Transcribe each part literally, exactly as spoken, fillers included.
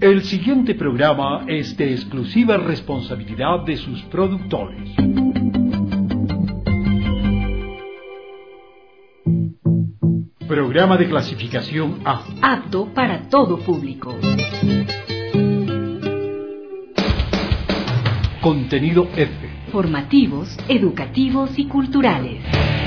El siguiente programa es de exclusiva responsabilidad de sus productores. Programa de clasificación A. Apto para todo público. Contenido F. Formativos, educativos y culturales.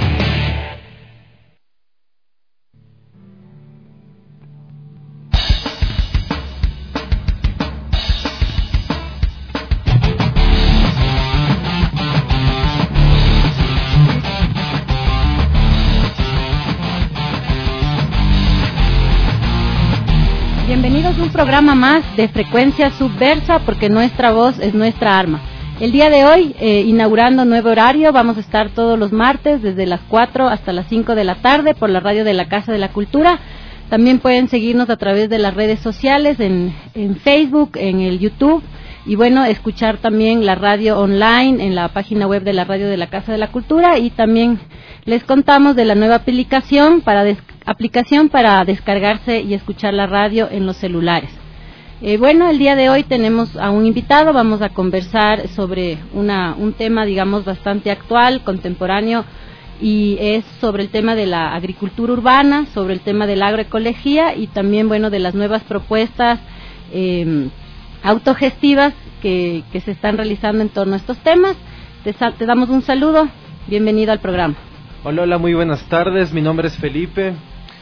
Bienvenidos a un programa más de Frecuencia Subversa, porque nuestra voz es nuestra arma. El día de hoy, eh, inaugurando nuevo horario, vamos a estar todos los martes desde las cuatro hasta las cinco de la tarde por la radio de la Casa de la Cultura. También pueden seguirnos a través de las redes sociales, en, en Facebook, en el YouTube, y bueno, escuchar también la radio online en la página web de la radio de la Casa de la Cultura. Y también les contamos de la nueva aplicación para des- aplicación para descargarse y escuchar la radio en los celulares. Eh, bueno, el día de hoy tenemos a un invitado. Vamos a conversar sobre una, un tema, digamos, bastante actual, contemporáneo, y es sobre el tema de la agricultura urbana, sobre el tema de la agroecología y también, bueno, de las nuevas propuestas eh, autogestivas que, que se están realizando en torno a estos temas. Te, te damos un saludo, bienvenido al programa. Hola, hola, muy buenas tardes, mi nombre es Felipe.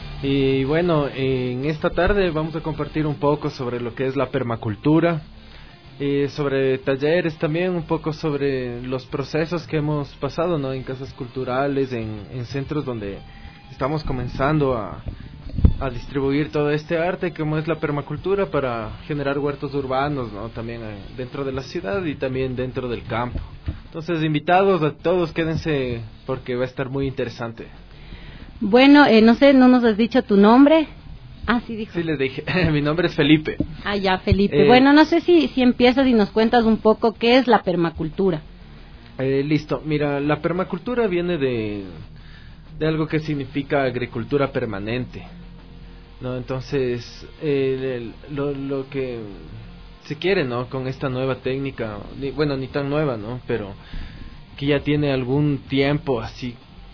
Y bueno, en esta tarde vamos a compartir un poco sobre lo que es la permacultura, eh, sobre talleres también, un poco sobre los procesos que hemos pasado, ¿no? En casas culturales, en, en centros donde estamos comenzando a, a distribuir todo este arte, como es la permacultura, para generar huertos urbanos, ¿no? También eh, dentro de la ciudad y también dentro del campo. Entonces, invitados a todos, quédense porque va a estar muy interesante. Bueno, eh, no sé, no nos has dicho tu nombre. Ah, sí, dijo. Sí, les dije. Mi nombre es Felipe. Ah, ya, Felipe. Eh, bueno, no sé si, si empiezas y nos cuentas un poco qué es la permacultura. Eh, listo. Mira, la permacultura viene de, de algo que significa agricultura permanente, ¿no? Entonces, eh, el, lo, lo que se quiere, ¿no? Con esta nueva técnica, ni, bueno, ni tan nueva, ¿no? Pero que ya tiene algún tiempo así.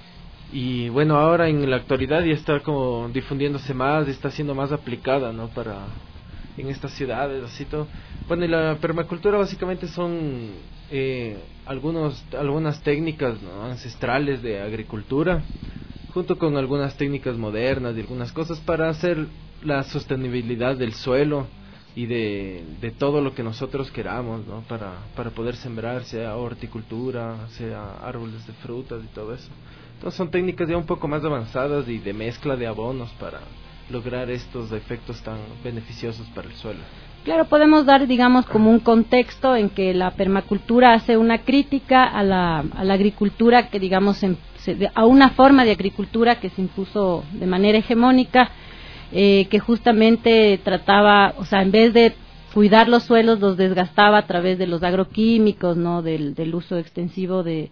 Y bueno, ahora en la actualidad ya está como difundiéndose más, está siendo más aplicada, ¿no? Para en estas ciudades, así todo. Bueno, y la permacultura básicamente son eh, algunos algunas técnicas, ¿no? Ancestrales de agricultura, junto con algunas técnicas modernas y algunas cosas para hacer la sostenibilidad del suelo y de, de todo lo que nosotros queramos, ¿no? Para, para poder sembrar, sea horticultura, sea árboles de frutas y todo eso. Entonces son técnicas ya un poco más avanzadas y de mezcla de abonos para lograr estos efectos tan beneficiosos para el suelo. Claro, podemos dar, digamos, como un contexto en que la permacultura hace una crítica a la, a la agricultura que, digamos, en, se, a una forma de agricultura que se impuso de manera hegemónica, eh, que justamente trataba, o sea, en vez de cuidar los suelos, los desgastaba a través de los agroquímicos, ¿no? Del, del uso extensivo de,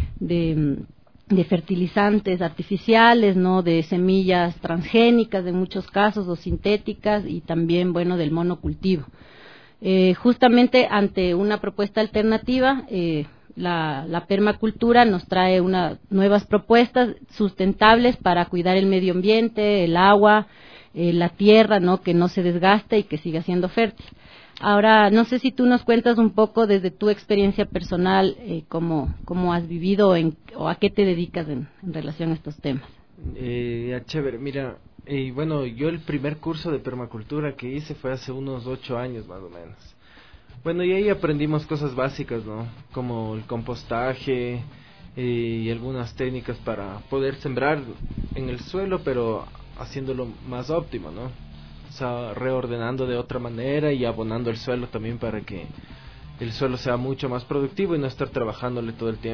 de de fertilizantes artificiales, no, de semillas transgénicas en muchos casos o sintéticas, y también, bueno, del monocultivo. Eh, justamente ante una propuesta alternativa, eh, la, la permacultura nos trae una, nuevas propuestas sustentables para cuidar el medio ambiente, el agua, eh, la tierra, no, que no se desgaste y que siga siendo fértil. Ahora, no sé si tú nos cuentas un poco desde tu experiencia personal, eh, cómo, cómo has vivido en, o a qué te dedicas en, en relación a estos temas. Eh, chévere, mira, y eh, bueno, yo el primer curso de permacultura que hice fue hace unos ocho años más o menos. Bueno, y ahí aprendimos cosas básicas, ¿no? Como el compostaje eh, y algunas técnicas para poder sembrar en el suelo, pero haciéndolo más óptimo, ¿no? O sea, reordenando de otra manera y abonando el suelo también para que el suelo sea mucho más productivo y no estar trabajándole todo el tiempo.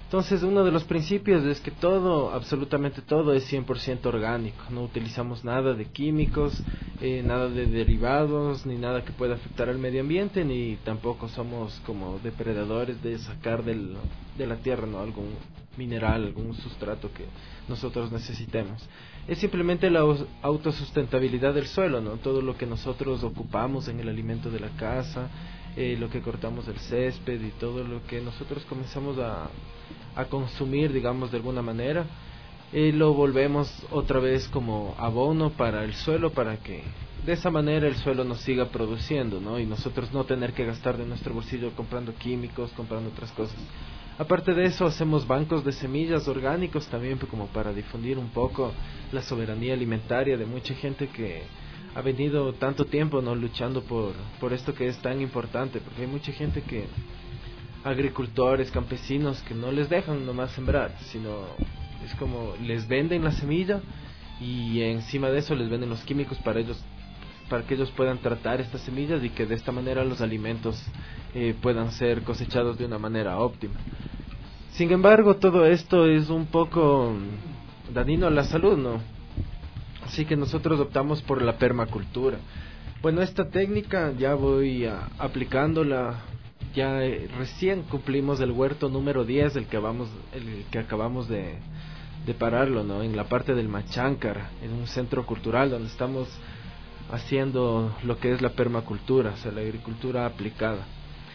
Entonces, uno de los principios es que todo, absolutamente todo, es cien por ciento orgánico. No utilizamos nada de químicos, eh, nada de derivados, ni nada que pueda afectar al medio ambiente, ni tampoco somos como depredadores de sacar del, de la tierra, ¿no?, algún mineral, algún sustrato que nosotros necesitemos. Es simplemente la autosustentabilidad del suelo, ¿no? Todo lo que nosotros ocupamos en el alimento de la casa, eh, lo que cortamos del césped y todo lo que nosotros comenzamos a, a consumir, digamos, de alguna manera, eh, lo volvemos otra vez como abono para el suelo, para que de esa manera el suelo nos siga produciendo, ¿no? Y nosotros no tener que gastar de nuestro bolsillo comprando químicos, comprando otras cosas. Aparte de eso, hacemos bancos de semillas orgánicos también, como para difundir un poco la soberanía alimentaria de mucha gente que ha venido tanto tiempo, ¿no?, luchando por, por esto que es tan importante, porque hay mucha gente que, agricultores, campesinos, que no les dejan nomás sembrar, sino es como les venden la semilla y encima de eso les venden los químicos para ellos, para que ellos puedan tratar estas semillas y que de esta manera los alimentos eh, puedan ser cosechados de una manera óptima. Sin embargo, todo esto es un poco dañino a la salud, ¿no? Así que nosotros optamos por la permacultura. Bueno, esta técnica ya voy a, aplicándola, ya eh, recién cumplimos el huerto número diez, el que, vamos, el que acabamos de, de pararlo, ¿no?, en la parte del Macháncara, en un centro cultural donde estamos haciendo lo que es la permacultura, o sea, la agricultura aplicada.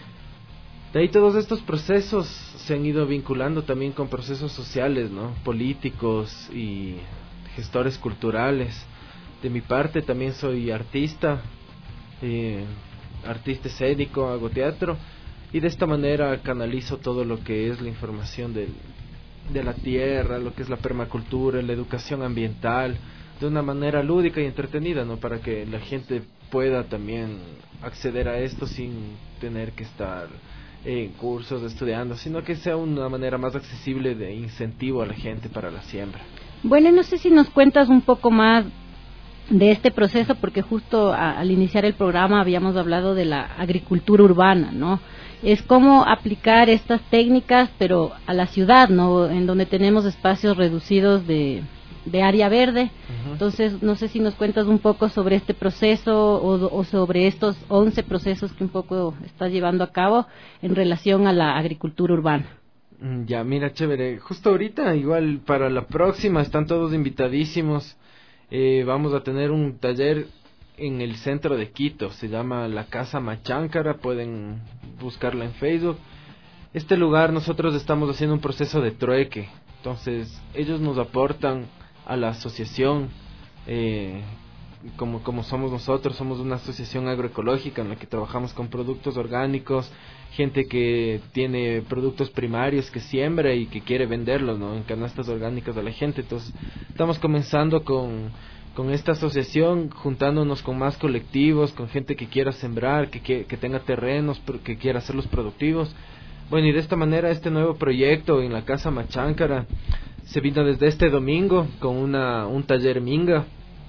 De ahí todos estos procesos se han ido vinculando también con procesos sociales, ¿no?, políticos y gestores culturales. De mi parte también soy artista, eh, artista escénico, hago teatro, y de esta manera canalizo todo lo que es la información del, de la tierra, lo que es la permacultura, la educación ambiental, de una manera lúdica y entretenida, ¿no?, para que la gente pueda también acceder a esto sin tener que estar en cursos estudiando, sino que sea una manera más accesible de incentivo a la gente para la siembra. Bueno, no sé si nos cuentas un poco más de este proceso, porque justo a, al iniciar el programa habíamos hablado de la agricultura urbana, ¿no? Es cómo aplicar estas técnicas, pero a la ciudad, ¿no?, en donde tenemos espacios reducidos de, de área verde. Uh-huh. Entonces, no sé si nos cuentas un poco sobre este proceso o, o sobre estos once procesos que un poco estás llevando a cabo en relación a la agricultura urbana. Ya, mira, chévere. Justo ahorita, igual para la próxima, están todos invitadísimos. Eh, vamos a tener un taller en el centro de Quito, se llama la Casa Macháncara, pueden buscarla en Facebook. Este lugar nosotros estamos haciendo un proceso de trueque, entonces ellos nos aportan a la asociación, eh, como, como somos nosotros, somos una asociación agroecológica en la que trabajamos con productos orgánicos, gente que tiene productos primarios que siembra y que quiere venderlos, ¿no?, en canastas orgánicas a la gente. Entonces estamos comenzando con, con esta asociación, juntándonos con más colectivos, con gente que quiera sembrar, que, que, que tenga terrenos, que quiera hacerlos productivos. Bueno, y de esta manera este nuevo proyecto en la Casa Macháncara se vino desde este domingo con una, un taller minga,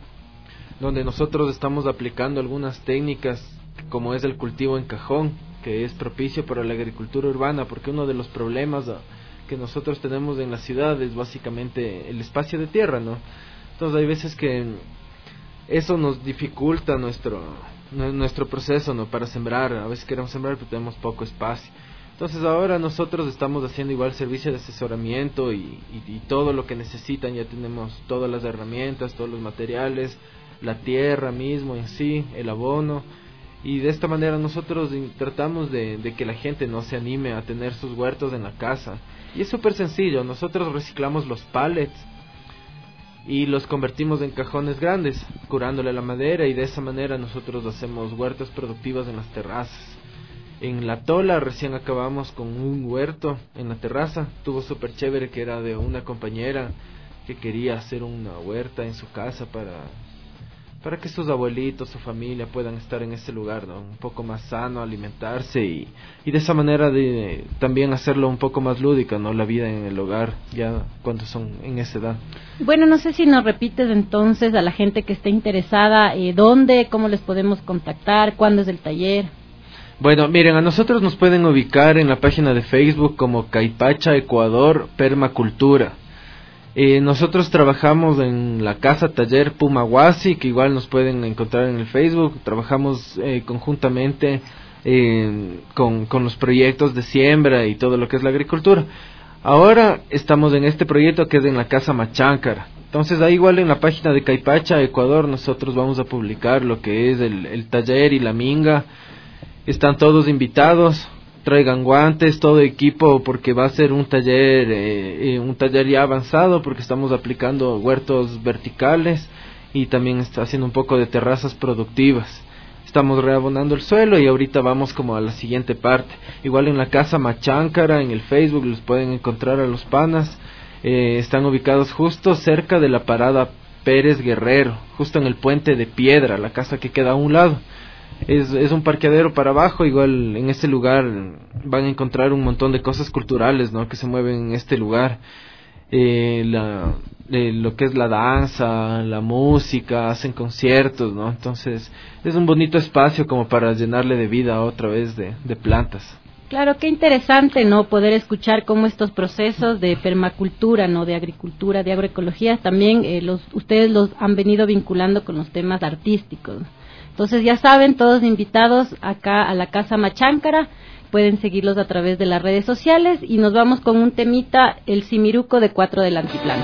donde nosotros estamos aplicando algunas técnicas como es el cultivo en cajón, que es propicio para la agricultura urbana, porque uno de los problemas que nosotros tenemos en la ciudad es básicamente el espacio de tierra, ¿no? Entonces hay veces que eso nos dificulta nuestro nuestro proceso, ¿no?, para sembrar. A veces queremos sembrar pero tenemos poco espacio. Entonces ahora nosotros estamos haciendo igual servicio de asesoramiento y, y, y todo lo que necesitan. Ya tenemos todas las herramientas, todos los materiales, la tierra mismo en sí, el abono. Y de esta manera nosotros tratamos de, de que la gente no se anime a tener sus huertos en la casa. Y es súper sencillo, nosotros reciclamos los pallets y los convertimos en cajones grandes, curándole la madera, y de esa manera nosotros hacemos huertas productivas en las terrazas. En La Tola recién acabamos con un huerto en la terraza, estuvo súper chévere, que era de una compañera que quería hacer una huerta en su casa para... para que sus abuelitos, su familia puedan estar en ese lugar, ¿no?, un poco más sano, alimentarse y, y de esa manera de también hacerlo un poco más lúdica, ¿no?, la vida en el hogar, ya cuando son en esa edad. Bueno, no sé si nos repites entonces a la gente que esté interesada, eh, dónde, cómo les podemos contactar, cuándo es el taller. Bueno, miren, a nosotros nos pueden ubicar en la página de Facebook como Caipacha Ecuador Permacultura. Eh, nosotros trabajamos en la Casa Taller Pumahuasi, que igual nos pueden encontrar en el Facebook. Trabajamos eh, conjuntamente eh, con, con los proyectos de siembra y todo lo que es la agricultura. Ahora estamos en este proyecto que es en la Casa Machancara. Entonces ahí igual en la página de Caipacha Ecuador nosotros vamos a publicar lo que es el, el taller y la minga. Están todos invitados, traigan guantes, todo equipo, porque va a ser un taller, eh, eh, un taller ya avanzado, porque estamos aplicando huertos verticales y también está haciendo un poco de terrazas productivas. Estamos reabonando el suelo y ahorita vamos como a la siguiente parte. Igual en la Casa Machancara, en el Facebook los pueden encontrar a los panas. Eh, están ubicados justo cerca de la parada Pérez Guerrero, justo en el puente de piedra, la casa que queda a un lado. Es, es un parqueadero para abajo. Igual en este lugar van a encontrar un montón de cosas culturales, ¿no?, que se mueven en este lugar. Eh, la, eh, lo que es la danza, la música, hacen conciertos, ¿no? Entonces es un bonito espacio como para llenarle de vida otra vez de, de plantas. Claro, qué interesante, ¿no?, poder escuchar cómo estos procesos de permacultura, ¿no?, de agricultura, de agroecología, también eh, los, ustedes los han venido vinculando con los temas artísticos. Entonces ya saben, todos invitados acá a la Casa Machancara, pueden seguirlos a través de las redes sociales y nos vamos con un temita, el Simiruco de Cuatro del Altiplano.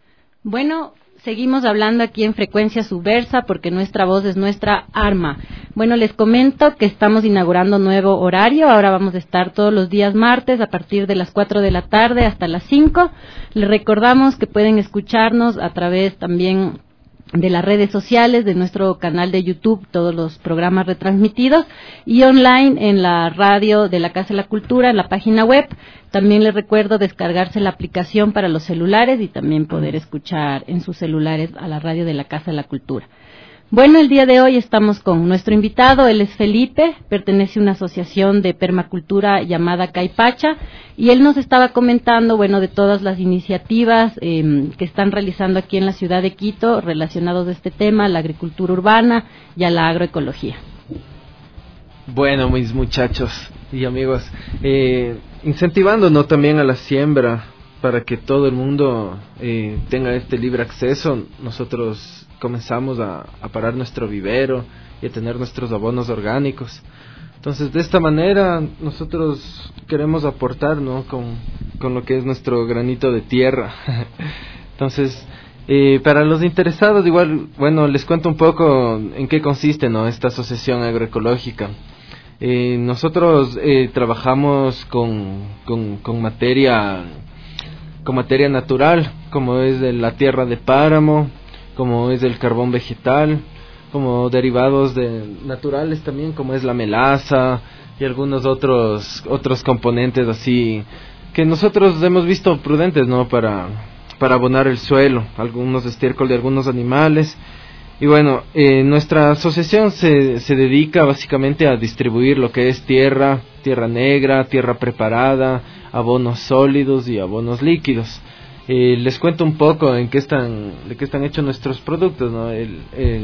Bueno, seguimos hablando aquí en Frecuencia Subversa porque nuestra voz es nuestra arma. Bueno, les comento que estamos inaugurando nuevo horario. Ahora vamos a estar todos los días martes a partir de las cuatro de la tarde hasta las cinco. Les recordamos que pueden escucharnos a través también de las redes sociales, de nuestro canal de YouTube, todos los programas retransmitidos, y online en la radio de la Casa de la Cultura, en la página web. También les recuerdo descargarse la aplicación para los celulares y también poder escuchar en sus celulares a la radio de la Casa de la Cultura. Bueno, el día de hoy estamos con nuestro invitado. Él es Felipe, pertenece a una asociación de permacultura llamada Caipacha, y él nos estaba comentando, bueno, de todas las iniciativas eh, que están realizando aquí en la ciudad de Quito relacionados a este tema, a la agricultura urbana y a la agroecología. Bueno, mis muchachos y amigos, eh, incentivando, ¿no?, también a la siembra para que todo el mundo eh, tenga este libre acceso. Nosotros comenzamos a, a parar nuestro vivero y a tener nuestros abonos orgánicos. Entonces, de esta manera nosotros queremos aportar, ¿no?, con, con lo que es nuestro granito de tierra. Entonces, eh, para los interesados, igual, bueno, les cuento un poco en qué consiste, ¿no?, esta asociación agroecológica. Eh, nosotros eh, trabajamos con, con, con materia con materia natural, como es de la tierra de páramo, como es el carbón vegetal, como derivados de naturales también, como es la melaza y algunos otros otros componentes así que nosotros hemos visto prudentes, ¿no?, para para abonar el suelo, algunos estiércol de algunos animales. Y bueno, eh, nuestra asociación se se dedica básicamente a distribuir lo que es tierra, tierra negra, tierra preparada, abonos sólidos y abonos líquidos. Eh, les cuento un poco en qué están, de qué están hechos nuestros productos, ¿no? El, el,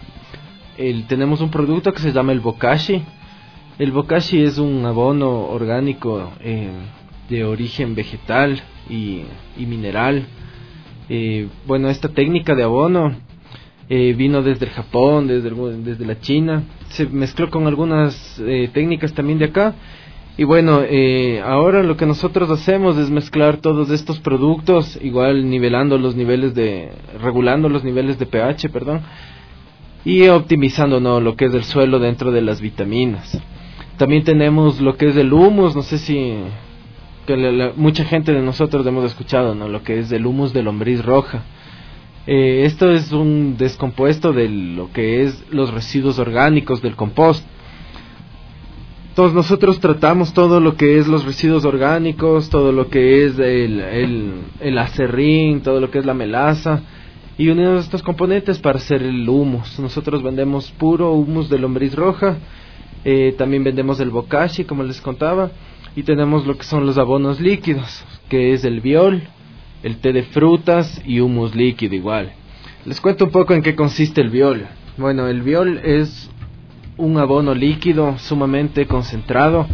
el, tenemos un producto que se llama el bokashi. El bokashi es un abono orgánico eh, de origen vegetal y, y mineral. Eh, bueno, esta técnica de abono eh, vino desde el Japón, desde, el, desde la China. Se mezcló con algunas eh, técnicas también de acá. Y bueno, eh, ahora lo que nosotros hacemos es mezclar todos estos productos, igual nivelando los niveles de, regulando los niveles de pH, perdón, y optimizando, ¿no?, lo que es el suelo dentro de las vitaminas. También tenemos lo que es el humus, no sé si que la, la, mucha gente de nosotros hemos escuchado, ¿no?, lo que es el humus de lombriz roja. Eh, esto es un descompuesto de lo que es los residuos orgánicos del compost. Entonces nosotros tratamos todo lo que es los residuos orgánicos, todo lo que es el, el, el acerrín, todo lo que es la melaza, y unimos estos componentes para hacer el humus. Nosotros vendemos puro humus de lombriz roja, eh, también vendemos el bokashi, como les contaba, y tenemos lo que son los abonos líquidos, que es el biol, el té de frutas y humus líquido igual. Les cuento un poco en qué consiste el biol. Bueno, el biol es un abono líquido sumamente concentrado,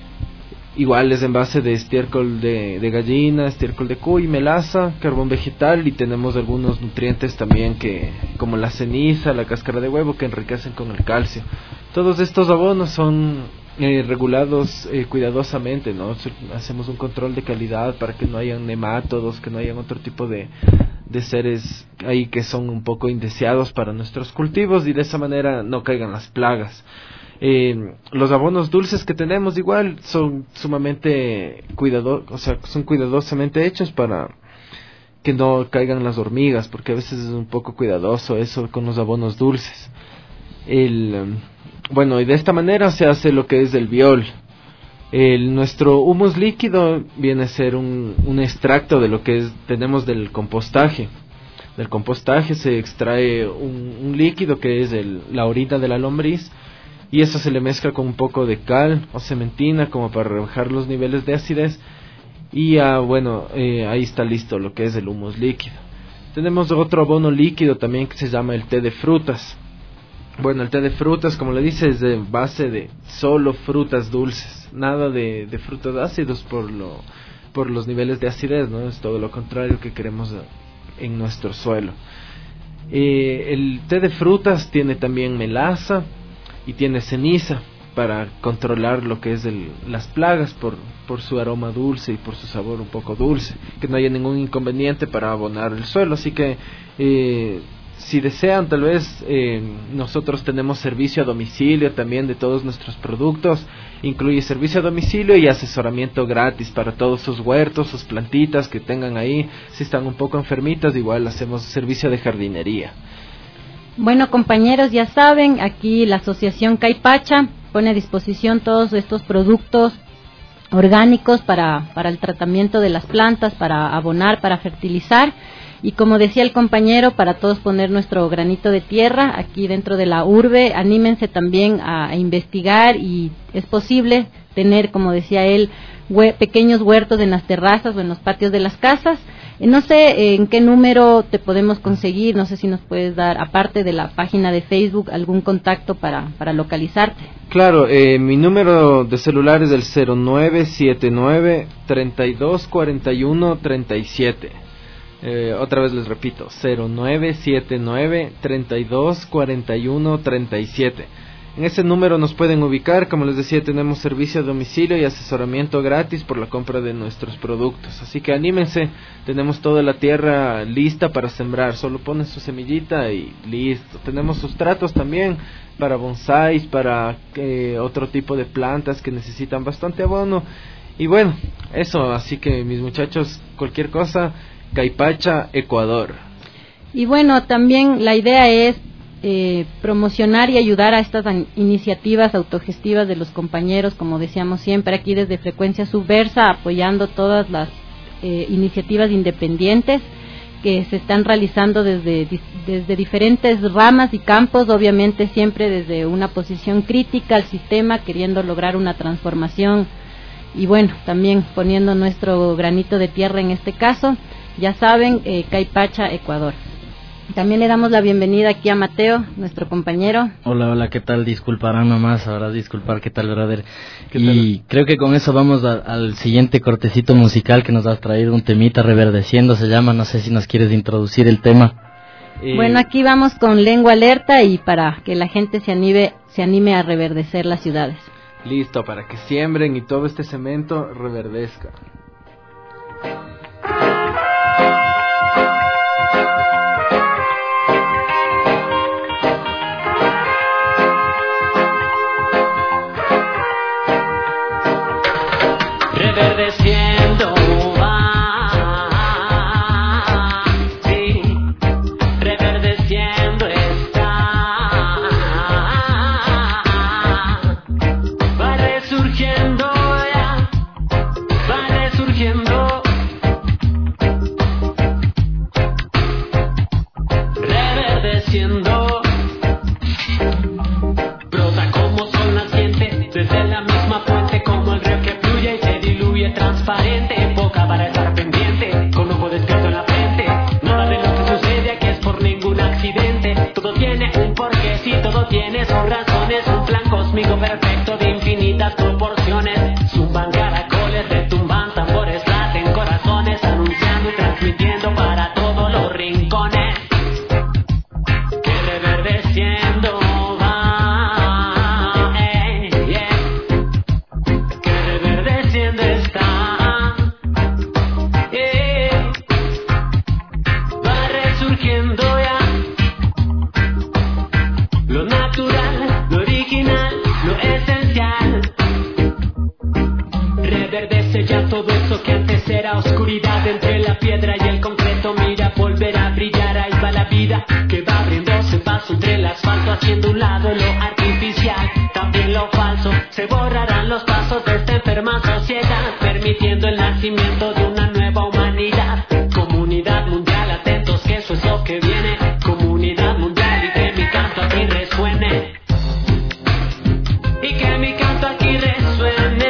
igual es en base de estiércol de, de gallina, estiércol de cuy, melaza, carbón vegetal, y tenemos algunos nutrientes también que, como la ceniza, la cáscara de huevo, que enriquecen con el calcio. Todos estos abonos son eh, regulados eh, cuidadosamente, ¿no? Hacemos un control de calidad para que no hayan nemátodos, que no hayan otro tipo de de seres ahí que son un poco indeseados para nuestros cultivos, y de esa manera no caigan las plagas. Eh, los abonos dulces que tenemos igual son sumamente cuidados, o sea, son cuidadosamente hechos para que no caigan las hormigas, porque a veces es un poco cuidadoso eso con los abonos dulces. El, bueno, y de esta manera se hace lo que es el biol. El, nuestro humus líquido viene a ser un, un extracto de lo que es, tenemos del compostaje. Del compostaje se extrae un, un líquido que es el, la orina de la lombriz, y eso se le mezcla con un poco de cal o cementina como para rebajar los niveles de acidez, y ah, bueno, eh, ahí está listo lo que es el humus líquido. Tenemos otro abono líquido también que se llama el té de frutas. Bueno, el té de frutas, como le dice, es de base de solo frutas dulces, nada de, de frutos ácidos por lo por los niveles de acidez, ¿no? Es todo lo contrario que queremos en nuestro suelo. Eh, el té de frutas tiene también melaza y tiene ceniza para controlar lo que es el, las plagas por, por su aroma dulce y por su sabor un poco dulce, que no haya ningún inconveniente para abonar el suelo. Así que eh, si desean, tal vez eh, nosotros tenemos servicio a domicilio también de todos nuestros productos. Incluye servicio a domicilio y asesoramiento gratis para todos sus huertos, sus plantitas que tengan ahí. Si están un poco enfermitas, igual hacemos servicio de jardinería. Bueno, compañeros, ya saben, aquí la Asociación Caipacha pone a disposición todos estos productos orgánicos para, para el tratamiento de las plantas, para abonar, para fertilizar. Y como decía el compañero, para todos poner nuestro granito de tierra aquí dentro de la urbe. Anímense también a, a investigar, y es posible tener, como decía él, hue- pequeños huertos en las terrazas o en los patios de las casas. Eh, no sé eh, en qué número te podemos conseguir, no sé si nos puedes dar, aparte de la página de Facebook, algún contacto para, para localizarte. Claro, eh, mi número de celular es el cero nueve siete nueve, treinta y dos cuarenta y uno, treinta y siete. Eh, otra vez les repito, cero nueve siete nueve, treinta y dos cuarenta y uno, treinta y siete. En ese número nos pueden ubicar. Como les decía, tenemos servicio a domicilio y asesoramiento gratis por la compra de nuestros productos. Así que anímense, tenemos toda la tierra lista para sembrar. Solo ponen su semillita y listo. Tenemos sustratos también para bonsáis, para eh, otro tipo de plantas que necesitan bastante abono. Y bueno, eso, así que mis muchachos, cualquier cosa, Caipacha, Ecuador. Y bueno, también la idea es eh, promocionar y ayudar a estas an- iniciativas autogestivas de los compañeros, como decíamos siempre aquí desde Frecuencia Subversa, apoyando todas las eh, iniciativas independientes que se están realizando desde, desde diferentes ramas y campos, obviamente siempre desde una posición crítica al sistema, queriendo lograr una transformación y bueno, también poniendo nuestro granito de tierra en este caso. Ya saben, eh, Caipacha, Ecuador. También le damos la bienvenida aquí a Mateo, nuestro compañero. Hola, hola, ¿qué tal? Disculparán nomás, ahora disculpar, ¿qué tal, brother? ¿Qué y tal? Creo que con eso vamos a, al siguiente cortecito musical que nos has traído, un temita, Reverdeciendo se llama, no sé si nos quieres introducir el tema. Eh, Bueno, aquí vamos con Lengua Alerta y para que la gente se anime, se anime a reverdecer las ciudades. Listo, para que siembren y todo este cemento reverdezca. Reverdeciendo va, sí, reverdeciendo está, va resurgiendo ya, va resurgiendo, reverdeciendo, brota como sol naciente desde la misma fuente, como el río que fluye y se diluye transparente, boca para estar pendiente, con ojo despierto en la frente, nada de lo que sucede aquí es por ningún accidente, todo tiene un porqué, si todo tiene sus razones, un plan cósmico perfecto de infinitas proporciones, zumban caracoles, retumban tambores, laten corazones, anunciando y transmitiendo para todos los rincones, que reverdeciendo va, eh, yeah. Que reverdeciendo está, yeah. Va resurgiendo ya lo natural, lo original, lo esencial. Reverdece ya todo eso que antes era oscuridad, entre la piedra y el concreto, mira, volver a brillar, ahí va la vida que va abriéndose paso entre el asfalto, haciendo un lado lo artificial, también lo falso, se borrarán los pasos de esta enferma sociedad, permitiendo el nacimiento de una nueva humanidad, comunidad mundial, atentos que eso es lo que viene, comunidad mundial, y que mi canto aquí resuene, y que mi canto aquí resuene,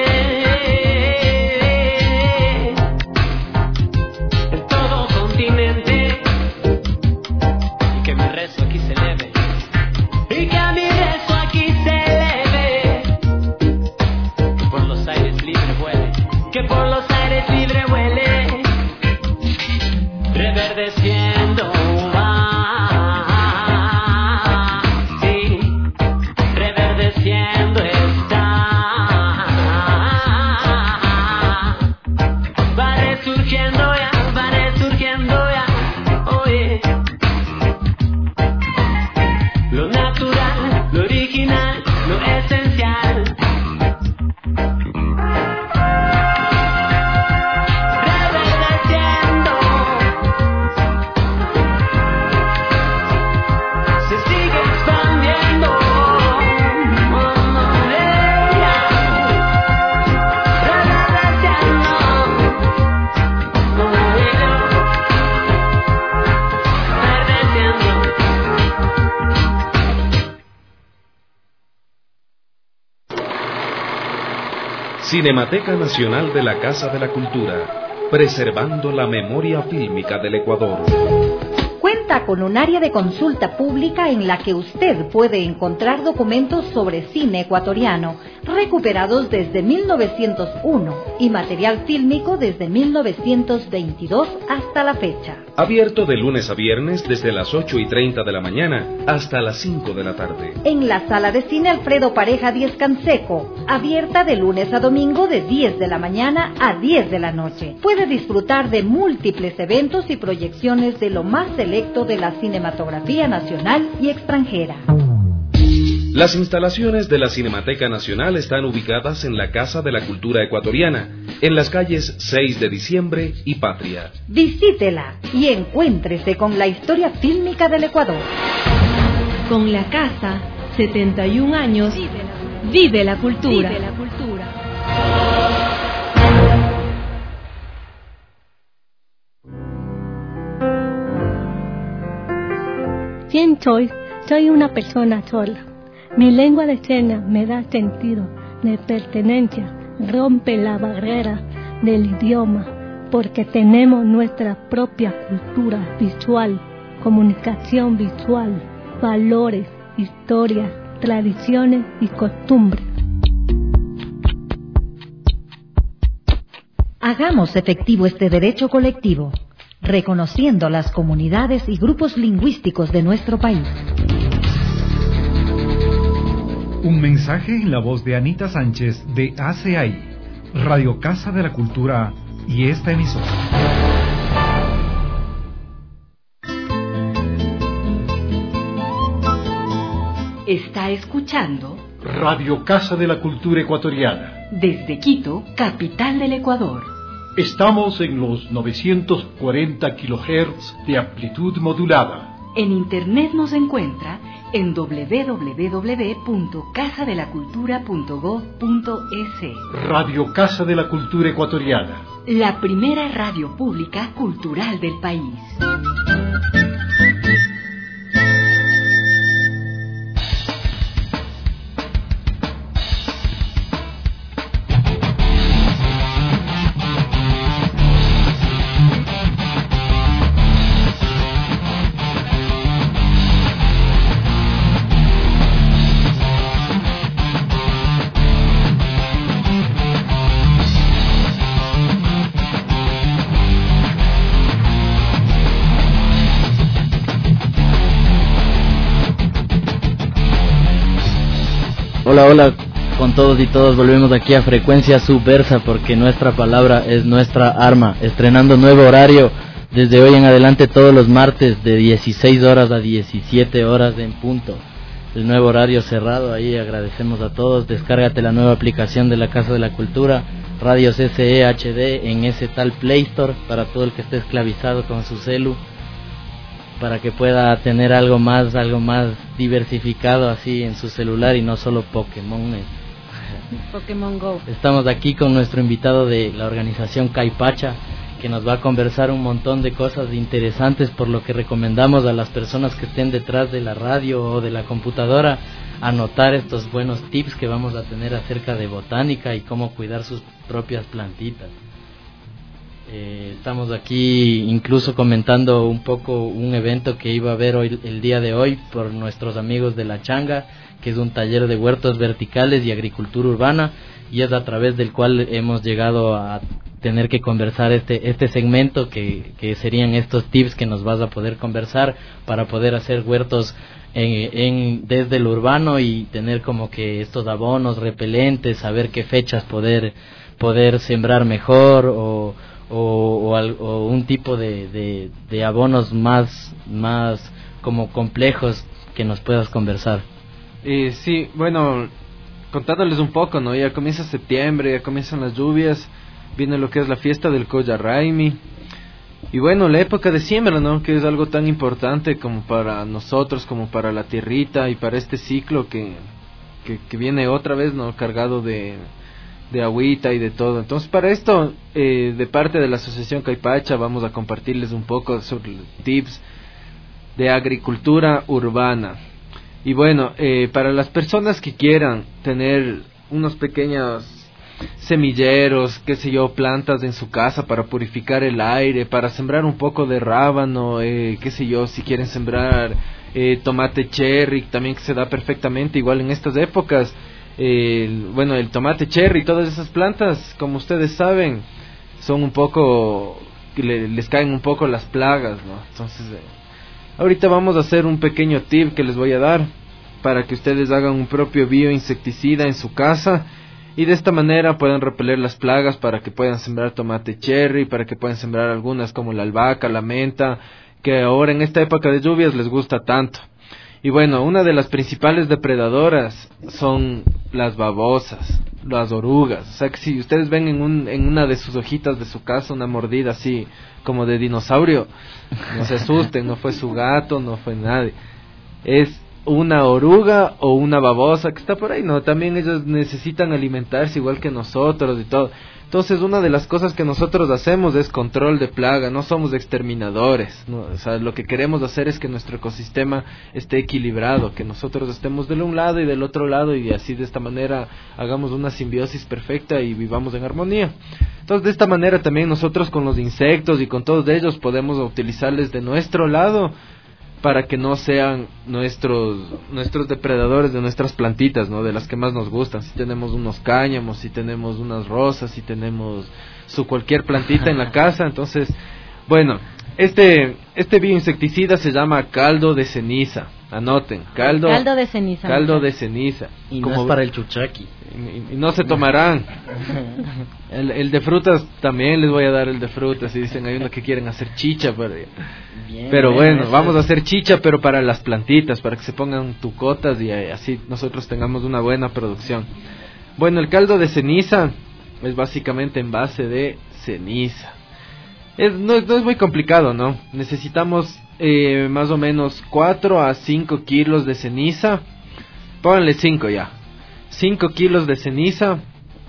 en todo continente, y que mi rezo aquí se eleve, y que mi rezo aquí se eleve, que por los aires libre vuele, que por los aires libre vuele. Cinemateca Nacional de la Casa de la Cultura, preservando la memoria fílmica del Ecuador. Cuenta con un área de consulta pública en la que usted puede encontrar documentos sobre cine ecuatoriano, recuperados desde mil novecientos uno y material fílmico desde mil novecientos veintidós hasta la fecha. Abierto de lunes a viernes desde las ocho y treinta de la mañana hasta las cinco de la tarde. En la sala de cine Alfredo Pareja Díez Canseco, abierta de lunes a domingo de diez de la mañana a diez de la noche. Puede disfrutar de múltiples eventos y proyecciones de lo más selecto de la cinematografía nacional y extranjera. Las instalaciones de la Cinemateca Nacional están ubicadas en la Casa de la Cultura Ecuatoriana, en las calles seis de diciembre y Patria. Visítela y encuéntrese con la historia fílmica del Ecuador. Con la casa, setenta y un años, vive la cultura. Vive la cultura. ¿Quién soy? Soy una persona sola. Mi lengua de señas me da sentido de pertenencia, rompe la barrera del idioma, porque tenemos nuestra propia cultura visual, comunicación visual, valores, historias, tradiciones y costumbres. Hagamos efectivo este derecho colectivo, reconociendo las comunidades y grupos lingüísticos de nuestro país. Un mensaje en la voz de Anita Sánchez de A C A I, Radio Casa de la Cultura y esta emisora. Está escuchando Radio Casa de la Cultura Ecuatoriana. Desde Quito, capital del Ecuador. Estamos en los novecientos cuarenta kilohertz de amplitud modulada. En internet nos encuentra en doble u doble u doble u punto casa de la cultura punto gob punto es. Radio Casa de la Cultura Ecuatoriana. La primera radio pública cultural del país. Hola, hola con todos y todas, volvemos aquí a Frecuencia Subversa porque nuestra palabra es nuestra arma, estrenando nuevo horario desde hoy en adelante todos los martes de dieciséis horas a diecisiete horas en punto. El nuevo horario cerrado, ahí agradecemos a todos. Descárgate la nueva aplicación de la Casa de la Cultura, Radios S E H D en ese tal Play Store para todo el que esté esclavizado con su celu, para que pueda tener algo más, algo más diversificado así en su celular y no solo Pokémon. Pokémon Go. Estamos aquí con nuestro invitado de la organización Caipacha, que nos va a conversar un montón de cosas interesantes, por lo que recomendamos a las personas que estén detrás de la radio o de la computadora anotar estos buenos tips que vamos a tener acerca de botánica y cómo cuidar sus propias plantitas. Eh, estamos aquí incluso comentando un poco un evento que iba a haber hoy, el día de hoy, por nuestros amigos de La Changa, que es un taller de huertos verticales y agricultura urbana, y es a través del cual hemos llegado a tener que conversar este este segmento que, que serían estos tips que nos vas a poder conversar para poder hacer huertos en, en desde lo urbano y tener como que estos abonos repelentes, saber qué fechas poder poder sembrar mejor o O, o, al, o un tipo de, de, de abonos más más como complejos que nos puedas conversar. Eh, sí, bueno, contándoles un poco, ¿no? Ya comienza septiembre, ya comienzan las lluvias, viene lo que es la fiesta del Collarraimi, y bueno, la época de siembra, ¿no? Que es algo tan importante como para nosotros, como para la tierrita y para este ciclo que, que, que viene otra vez, ¿no? Cargado de... de agüita y de todo. Entonces, para esto, eh, de parte de la Asociación Caipacha, vamos a compartirles un poco sobre tips de agricultura urbana. Y bueno, eh, para las personas que quieran tener unos pequeños semilleros, qué sé yo, plantas en su casa para purificar el aire, para sembrar un poco de rábano, eh, qué sé yo, si quieren sembrar eh, tomate cherry, también que se da perfectamente igual en estas épocas. Eh, el, bueno, el tomate cherry, todas esas plantas, como ustedes saben, son un poco, le, les caen un poco las plagas, ¿no? Entonces, eh, ahorita vamos a hacer un pequeño tip que les voy a dar para que ustedes hagan un propio bioinsecticida en su casa y de esta manera puedan repeler las plagas, para que puedan sembrar tomate cherry, para que puedan sembrar algunas como la albahaca, la menta, que ahora en esta época de lluvias les gusta tanto. Y bueno, una de las principales depredadoras son las babosas, las orugas. O sea que si ustedes ven en, un, en una de sus hojitas de su casa una mordida así como de dinosaurio, no se asusten, no fue su gato, no fue nadie. Es una oruga o una babosa que está por ahí, ¿no? También ellos necesitan alimentarse igual que nosotros y todo. Entonces, una de las cosas que nosotros hacemos es control de plaga, no somos exterminadores, ¿no? O sea, lo que queremos hacer es que nuestro ecosistema esté equilibrado, que nosotros estemos de un lado y del otro lado, y así de esta manera hagamos una simbiosis perfecta y vivamos en armonía. Entonces, de esta manera también nosotros con los insectos y con todos ellos podemos utilizarles de nuestro lado, para que no sean nuestros nuestros depredadores de nuestras plantitas, ¿no? De las que más nos gustan. Si tenemos unos cáñamos, si tenemos unas rosas, si tenemos su cualquier plantita en la casa, entonces, bueno, este este bioinsecticida se llama caldo de ceniza. Anoten, caldo caldo de ceniza. Caldo de ceniza. Y como no es para el chuchaqui. Y, y no se tomarán. El, el de frutas también les voy a dar el de frutas. Y dicen, hay unos que quieren hacer chicha, pero, Bien, pero bueno, eso vamos es. a hacer chicha, pero para las plantitas, para que se pongan tucotas y así nosotros tengamos una buena producción. Bueno, el caldo de ceniza es básicamente en base de ceniza. Es, no, no es muy complicado, ¿no? Necesitamos eh, más o menos cuatro a cinco kilos de ceniza. Pónganle cinco ya. cinco kilos de ceniza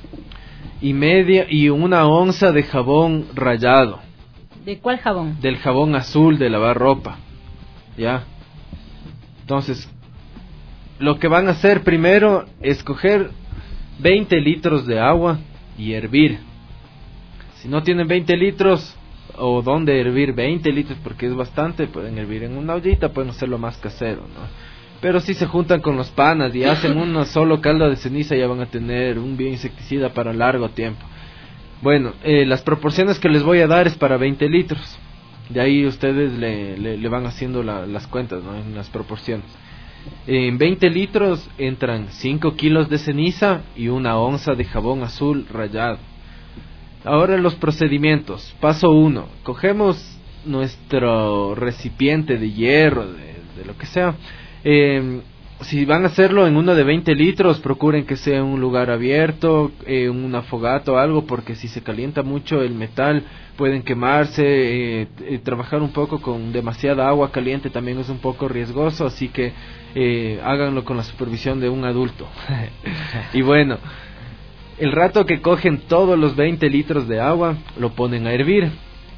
y media y una onza de jabón rallado. ¿De cuál jabón? Del jabón azul de lavar ropa. ¿Ya? Entonces, lo que van a hacer primero es coger veinte litros de agua y hervir. Si no tienen veinte litros, o donde hervir veinte litros, porque es bastante, pueden hervir en una ollita, pueden hacerlo más casero, ¿no? Pero si se juntan con los panas y hacen un solo caldo de ceniza, ya van a tener un bioinsecticida para largo tiempo. Bueno, eh, las proporciones que les voy a dar es para veinte litros. De ahí ustedes le, le, le van haciendo la, las cuentas, ¿no? En las proporciones. En veinte litros entran cinco kilos de ceniza y una onza de jabón azul rallado. Ahora los procedimientos. Paso uno. Cogemos nuestro recipiente de hierro, de, de lo que sea. Eh, si van a hacerlo en uno de veinte litros, procuren que sea un lugar abierto, eh, una fogata o algo, porque si se calienta mucho el metal pueden quemarse. Eh, eh, trabajar un poco con demasiada agua caliente también es un poco riesgoso, así que eh, háganlo con la supervisión de un adulto. Y bueno, el rato que cogen todos los veinte litros de agua, lo ponen a hervir.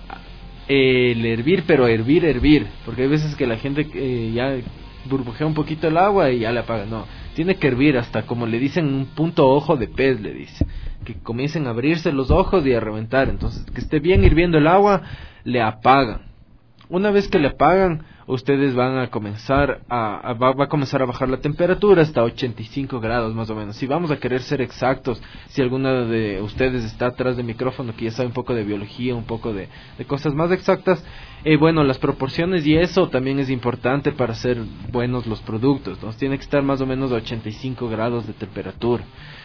El hervir, pero hervir, hervir, porque hay veces que la gente eh, ya burbujea un poquito el agua y ya le apaga. No, tiene que hervir hasta, como le dicen, un punto ojo de pez, le dice, que comiencen a abrirse los ojos y a reventar. Entonces, que esté bien hirviendo el agua, le apagan. Una vez que le apagan, ustedes van a comenzar a, a va, va a comenzar a bajar la temperatura hasta ochenta y cinco grados más o menos. Si vamos a querer ser exactos, si alguna de ustedes está atrás del micrófono que ya sabe un poco de biología, un poco de, de cosas más exactas, eh, bueno, las proporciones y eso también es importante para hacer buenos los productos. Entonces tiene que estar más o menos a ochenta y cinco grados de temperatura.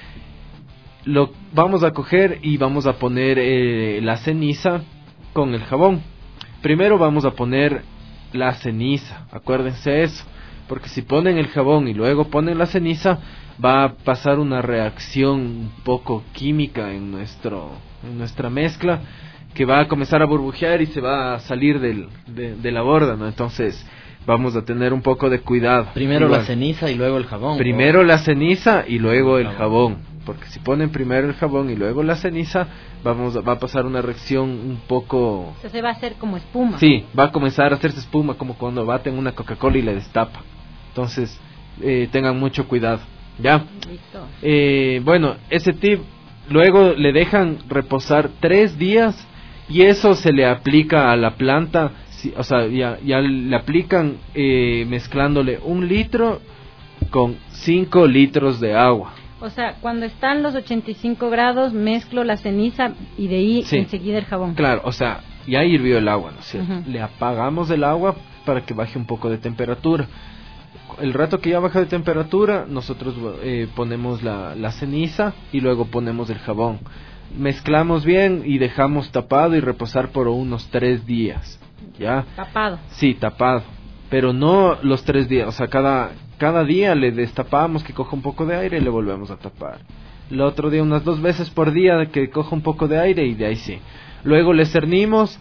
Lo vamos a coger y vamos a poner eh, la ceniza con el jabón. Primero vamos a poner la ceniza, acuérdense eso, porque si ponen el jabón y luego ponen la ceniza, va a pasar una reacción un poco química en nuestro en nuestra mezcla, que va a comenzar a burbujear y se va a salir del, de, de la borda, ¿no? Entonces vamos a tener un poco de cuidado. Primero Igual, la ceniza y luego el jabón. Primero ¿o? la ceniza y luego el jabón, porque si ponen primero el jabón y luego la ceniza, vamos a, va a pasar una reacción un poco... O sea, se va a hacer como espuma. Sí, va a comenzar a hacerse espuma, como cuando baten una Coca-Cola y le destapa. Entonces, eh, tengan mucho cuidado, ¿ya? Listo. Eh, bueno, ese tip luego le dejan reposar tres días y eso se le aplica a la planta, si, o sea, ya, ya le aplican eh, mezclándole un litro con cinco litros de agua. O sea, cuando están los ochenta y cinco grados, mezclo la ceniza y de ahí sí, enseguida el jabón. Claro, o sea, ya hirvió el agua, ¿no es cierto? Uh-huh. Le apagamos el agua para que baje un poco de temperatura. El rato que ya baja de temperatura, nosotros eh, ponemos la, la ceniza y luego ponemos el jabón. Mezclamos bien y dejamos tapado y reposar por unos tres días. ¿Ya? Tapado. Sí, tapado. Pero no los tres días, o sea, cada... Cada día le destapamos que coja un poco de aire y le volvemos a tapar. El otro día unas dos veces por día que coja un poco de aire y de ahí sí. Luego le cernimos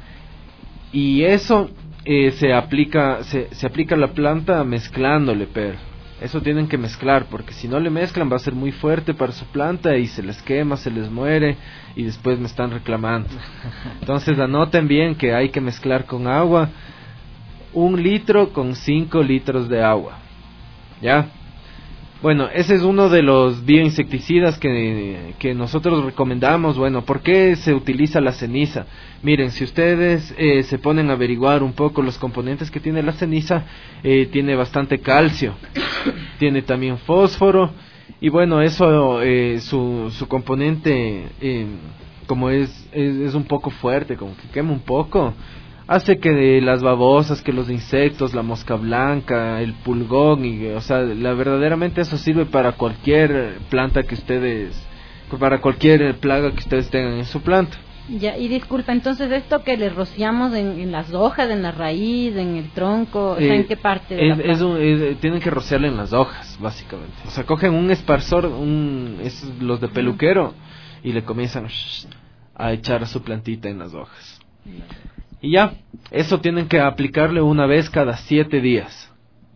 y eso eh, se aplica se, se aplica a la planta mezclándole, pero eso tienen que mezclar porque si no le mezclan va a ser muy fuerte para su planta y se les quema, se les muere y después me están reclamando. Entonces anoten bien que hay que mezclar con agua un litro con cinco litros de agua. ¿Ya? Bueno, ese es uno de los bioinsecticidas que, que nosotros recomendamos. Bueno, ¿por qué se utiliza la ceniza? Miren, si ustedes eh, se ponen a averiguar un poco los componentes que tiene la ceniza, eh, tiene bastante calcio, tiene también fósforo, y bueno, eso, eh, su, su componente, eh, como es, es, es un poco fuerte, como que quema un poco, hace que las babosas, que los insectos, la mosca blanca, el pulgón, y, o sea, la, verdaderamente eso sirve para cualquier planta que ustedes, para cualquier plaga que ustedes tengan en su planta. Ya, y disculpa, entonces esto que le rociamos en, en las hojas, en la raíz, en el tronco, o sea, eh, ¿en qué parte de es, la planta? Es un, es, tienen que rociarle en las hojas, básicamente. O sea, cogen un esparsor, un, esos, los de peluquero, y le comienzan a echar a su plantita en las hojas. Y ya, eso tienen que aplicarle una vez cada siete días.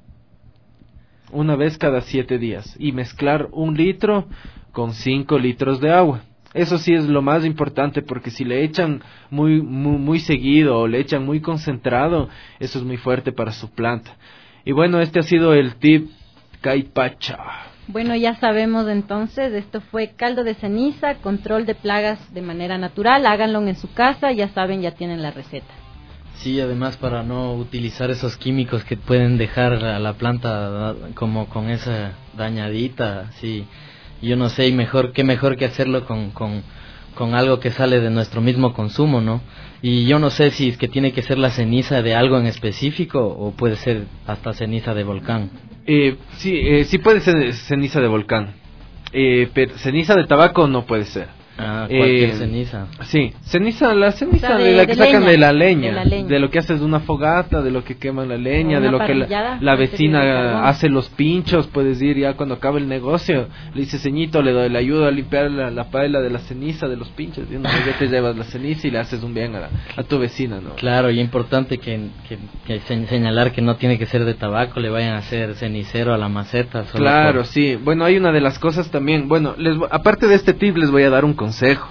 Una vez cada siete días. Y mezclar un litro con cinco litros de agua. Eso sí es lo más importante, porque si le echan muy, muy, muy seguido o le echan muy concentrado, eso es muy fuerte para su planta. Y bueno, este ha sido el tip Caipacha. Bueno, ya sabemos entonces, esto fue caldo de ceniza, control de plagas de manera natural, háganlo en su casa, ya saben, ya tienen la receta. Sí, además para no utilizar esos químicos que pueden dejar a la planta como con esa dañadita, sí, yo no sé, y mejor, qué mejor que hacerlo con, con, con algo que sale de nuestro mismo consumo, ¿no? Y yo no sé si es que tiene que ser la ceniza de algo en específico o puede ser hasta ceniza de volcán. Eh, sí, eh, sí puede ser ceniza de volcán, eh, pero ceniza de tabaco no puede ser. Ah, cualquier eh, ceniza. Sí, ceniza, la ceniza o sea, de, de la que de sacan leña, de, la leña, de la leña, de lo que haces de una fogata, de lo que queman la leña, de lo que la, la vecina hace los pinchos. Puedes ir ya cuando acabe el negocio, le dice ceñito, le doy, le ayudo a limpiar la, la paela de la ceniza de los pinchos, y una vez ya te llevas la ceniza y le haces un bien a, la, a tu vecina, ¿no? Claro, y importante que, que, que señalar que no tiene que ser de tabaco, le vayan a hacer cenicero a la maceta. Claro, por... sí. Bueno, hay una de las cosas también, bueno, les, aparte de este tip les voy a dar un consejo.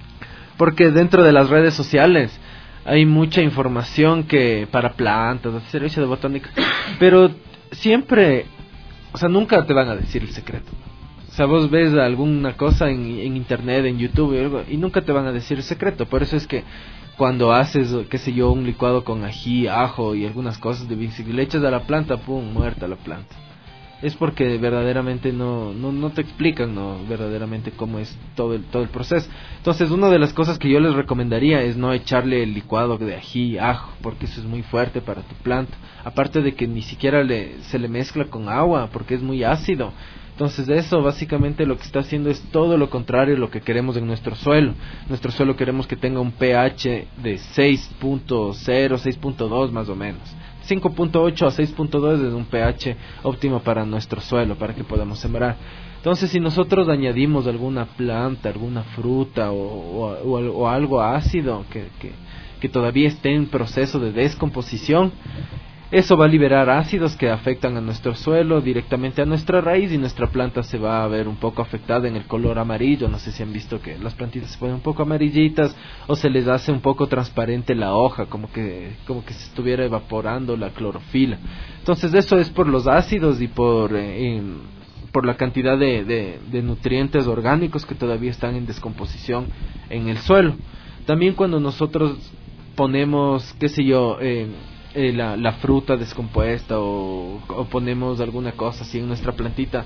Porque dentro de las redes sociales hay mucha información que para plantas, servicio de botánica, pero siempre, o sea, nunca te van a decir el secreto. O sea, vos ves alguna cosa en, en internet, en YouTube y, algo, y nunca te van a decir el secreto. Por eso es que cuando haces, qué sé yo, un licuado con ají, ajo y algunas cosas de si le echas a la planta, pum, muerta la planta. Es porque verdaderamente no, no, no te explican, no, verdaderamente cómo es todo el, todo el proceso. Entonces, una de las cosas que yo les recomendaría es no echarle el licuado de ají, ajo, porque eso es muy fuerte para tu planta. Aparte de que ni siquiera le, se le mezcla con agua, porque es muy ácido. Entonces, eso básicamente lo que está haciendo es todo lo contrario a lo que queremos en nuestro suelo. Nuestro suelo queremos que tenga un pH de seis punto cero, seis punto dos más o menos. cinco punto ocho a seis punto dos es un pH óptimo para nuestro suelo, para que podamos sembrar. Entonces, si nosotros añadimos alguna planta, alguna fruta o, o, o, o algo ácido que, que, que todavía esté en proceso de descomposición, eso va a liberar ácidos que afectan a nuestro suelo, directamente a nuestra raíz, y nuestra planta se va a ver un poco afectada en el color amarillo. No sé si han visto que las plantitas se ponen un poco amarillitas o se les hace un poco transparente la hoja, como que como que se estuviera evaporando la clorofila. Entonces eso es por los ácidos y por eh, por la cantidad de, de, de nutrientes orgánicos que todavía están en descomposición en el suelo. También cuando nosotros ponemos, qué sé yo, eh, eh, la, la fruta descompuesta o, o ponemos alguna cosa así en nuestra plantita,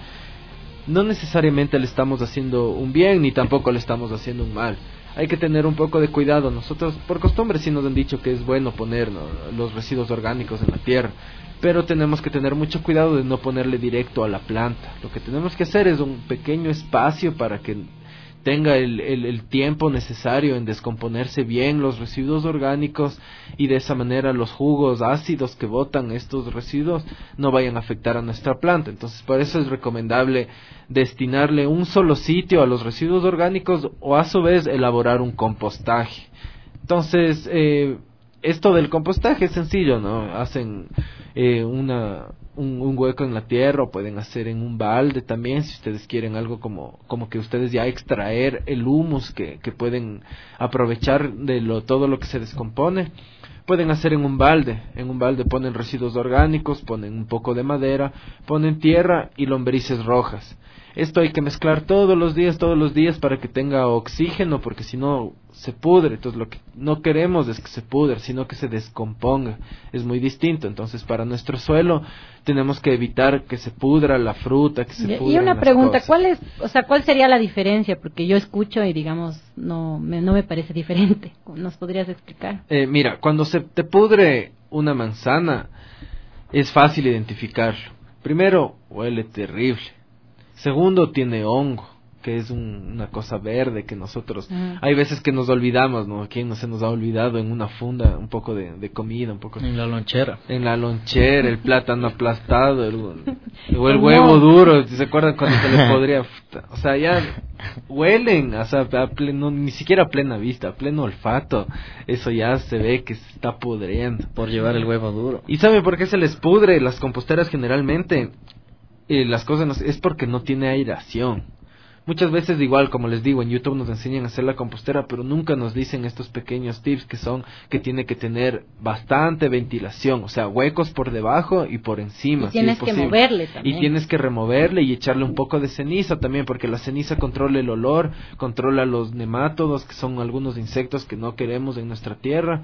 no necesariamente le estamos haciendo un bien ni tampoco le estamos haciendo un mal. Hay que tener un poco de cuidado. Nosotros por costumbre sí nos han dicho que es bueno poner, ¿no?, los residuos orgánicos en la tierra, pero tenemos que tener mucho cuidado de no ponerle directo a la planta. Lo que tenemos que hacer es un pequeño espacio para que tenga el, el, el tiempo necesario en descomponerse bien los residuos orgánicos, y de esa manera los jugos ácidos que botan estos residuos no vayan a afectar a nuestra planta. Entonces, por eso es recomendable destinarle un solo sitio a los residuos orgánicos, o a su vez elaborar un compostaje. Entonces, eh, esto del compostaje es sencillo, ¿no? Hacen eh, una un, un hueco en la tierra, o pueden hacer en un balde también, si ustedes quieren algo como como que ustedes ya extraer el humus que, que pueden aprovechar de lo, todo lo que se descompone. Pueden hacer en un balde, en un balde ponen residuos orgánicos, ponen un poco de madera, ponen tierra y lombrices rojas. Esto hay que mezclar todos los días, todos los días para que tenga oxígeno, porque si no se pudre. Entonces lo que no queremos es que se pudre, sino que se descomponga. Es muy distinto. Entonces para nuestro suelo tenemos que evitar que se pudra la fruta, que se pudra. Y una pregunta, ¿cuál es, o sea, cuál sería la diferencia? Porque yo escucho y digamos no me, no me parece diferente. ¿Nos podrías explicar? Eh, mira, cuando se te pudre una manzana es fácil identificarlo. Primero, huele terrible. Segundo, tiene hongo, que es un, una cosa verde que nosotros, uh-huh. hay veces que nos olvidamos, ¿no? Aquí no se nos ha olvidado en una funda un poco de, de comida, un poco en la lonchera, en la lonchera, el plátano aplastado, el, o el huevo duro. ¿Se acuerdan cuando se les podría? O sea, ya huelen, o sea, a pleno, ni siquiera a plena vista, a pleno olfato, eso ya se ve que se está pudriendo por llevar el huevo duro. ¿Y saben por qué se les pudre? Las composteras generalmente Eh, las cosas no, es porque no tiene aireación. Muchas veces, igual como les digo, en YouTube nos enseñan a hacer la compostera, pero nunca nos dicen estos pequeños tips que son que tiene que tener bastante ventilación, o sea, huecos por debajo y por encima. Y tienes si que moverle también. Y tienes que removerle y echarle un poco de ceniza también, porque la ceniza controla el olor, controla los nemátodos, que son algunos insectos que no queremos en nuestra tierra,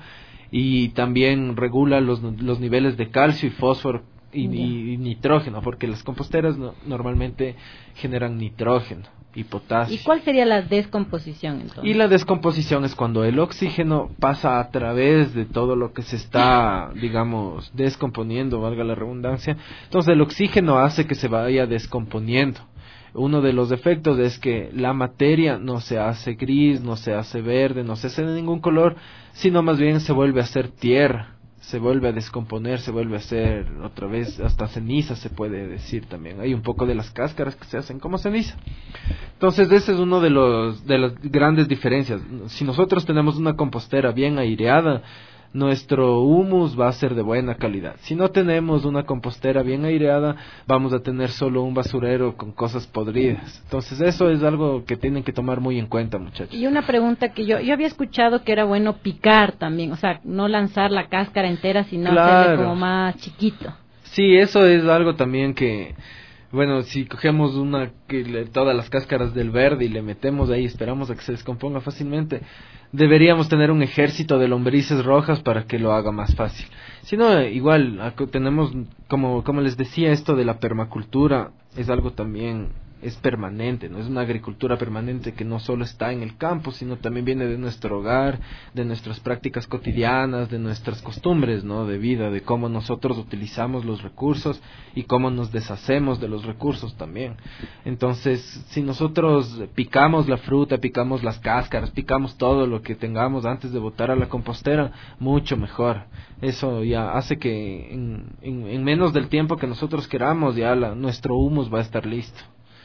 y también regula los, los niveles de calcio y fósforo Y, y, y nitrógeno, porque las composteras no, normalmente generan nitrógeno y potasio. ¿Y cuál sería la descomposición entonces? Y la descomposición es cuando el oxígeno pasa a través de todo lo que se está, digamos, descomponiendo, valga la redundancia. Entonces el oxígeno hace que se vaya descomponiendo. Uno de los efectos es que la materia no se hace gris, no se hace verde, no se hace de ningún color, sino más bien se vuelve a ser tierra. Se vuelve a descomponer, se vuelve a hacer otra vez hasta ceniza, se puede decir también. Hay un poco de las cáscaras que se hacen como ceniza. Entonces ese es uno de los de las grandes diferencias. Si nosotros tenemos una compostera bien aireada, nuestro humus va a ser de buena calidad. Si no tenemos una compostera bien aireada, vamos a tener solo un basurero con cosas podridas. Entonces eso es algo que tienen que tomar muy en cuenta, muchachos. Y una pregunta que yo yo había escuchado que era bueno picar también, o sea, no lanzar la cáscara entera, sino claro. hacerle como más chiquito. Sí, eso es algo también que, bueno, si cogemos una que le, todas las cáscaras del verde y le metemos ahí, esperamos a que se descomponga fácilmente, deberíamos tener un ejército de lombrices rojas para que lo haga más fácil. Si no, igual tenemos, como como les decía, esto de la permacultura es algo también, es permanente, no es una agricultura permanente que no solo está en el campo, sino también viene de nuestro hogar, de nuestras prácticas cotidianas, de nuestras costumbres, ¿no?, de vida, de cómo nosotros utilizamos los recursos y cómo nos deshacemos de los recursos también. Entonces, si nosotros picamos la fruta, picamos las cáscaras, picamos todo lo que tengamos antes de botar a la compostera, mucho mejor. Eso ya hace que en, en, en menos del tiempo que nosotros queramos, ya la, nuestro humus va a estar listo.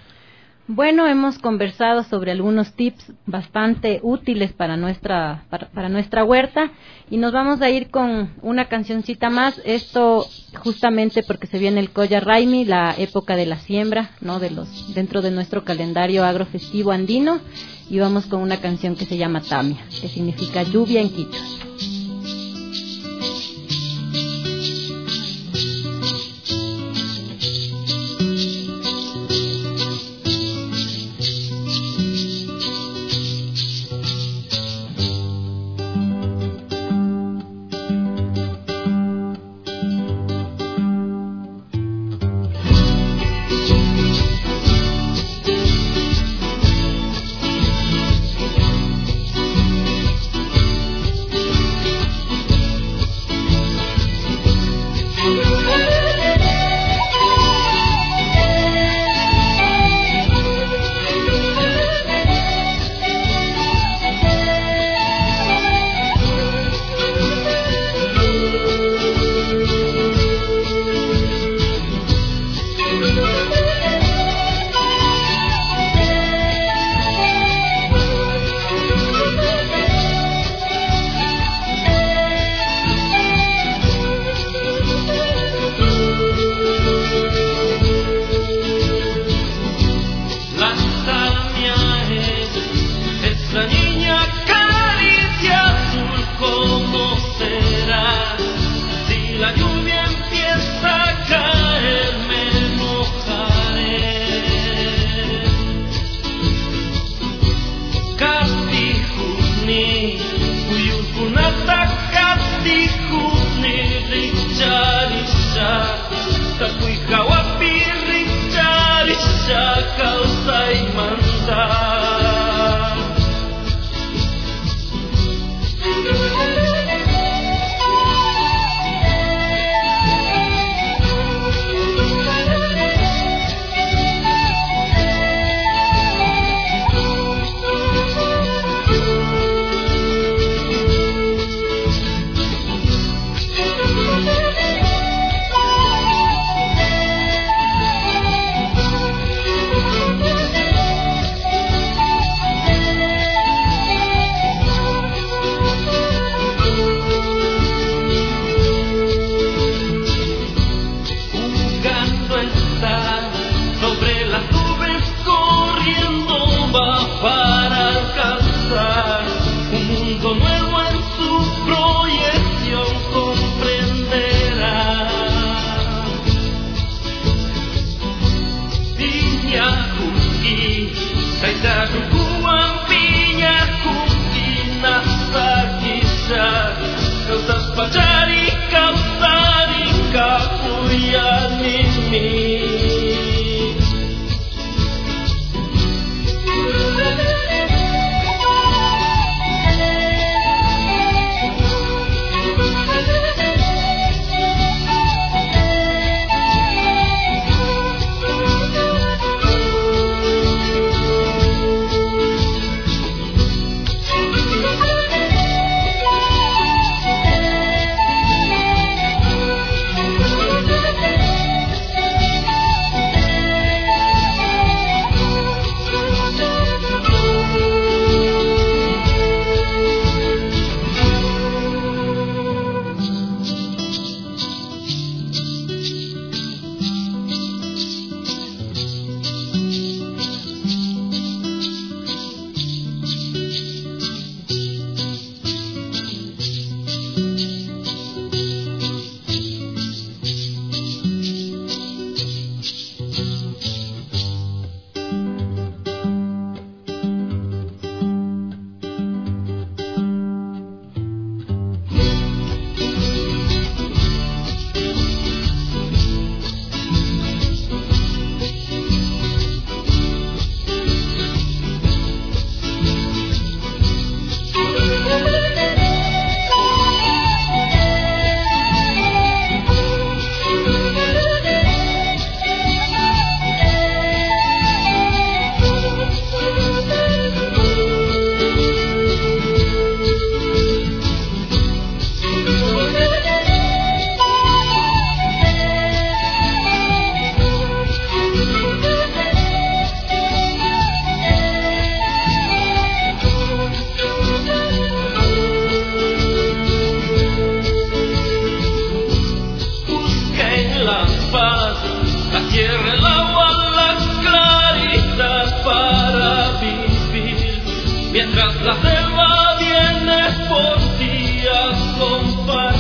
Bueno, hemos conversado sobre algunos tips bastante útiles para nuestra para, para nuestra huerta y nos vamos a ir con una cancioncita más. Esto justamente porque se viene el Colla Raimi, la época de la siembra, ¿no?, de los dentro de nuestro calendario agrofestivo andino, y vamos con una canción que se llama Tamia, que significa lluvia en quichua.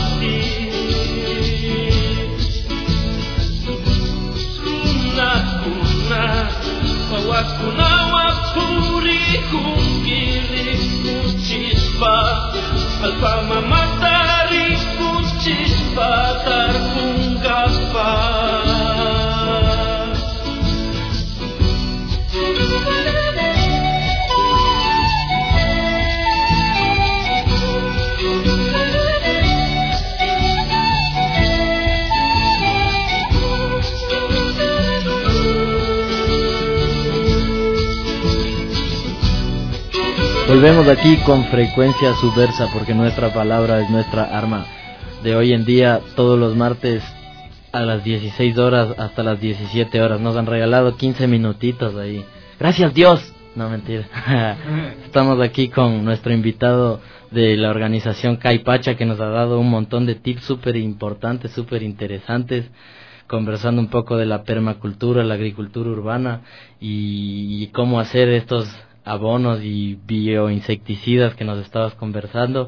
Alfama matari kuchispa tarpungapa. Volvemos aquí con Frecuencia Subversa, porque nuestra palabra es nuestra arma. De hoy en día, todos los martes a las dieciséis horas hasta las diecisiete horas. Nos han regalado quince minutitos ahí. ¡Gracias Dios! No, mentira. Estamos aquí con nuestro invitado de la organización Caipacha, que nos ha dado un montón de tips súper importantes, súper interesantes, conversando un poco de la permacultura, la agricultura urbana y, y cómo hacer estos abonos y bioinsecticidas que nos estabas conversando.